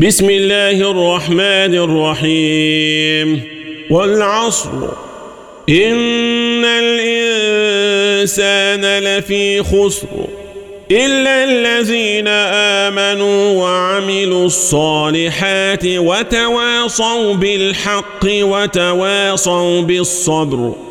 بسم الله الرحمن الرحيم والعصر إن الإنسان لفي خسر إلا الذين آمنوا وعملوا الصالحات وتواصوا بالحق وتواصوا بالصبر.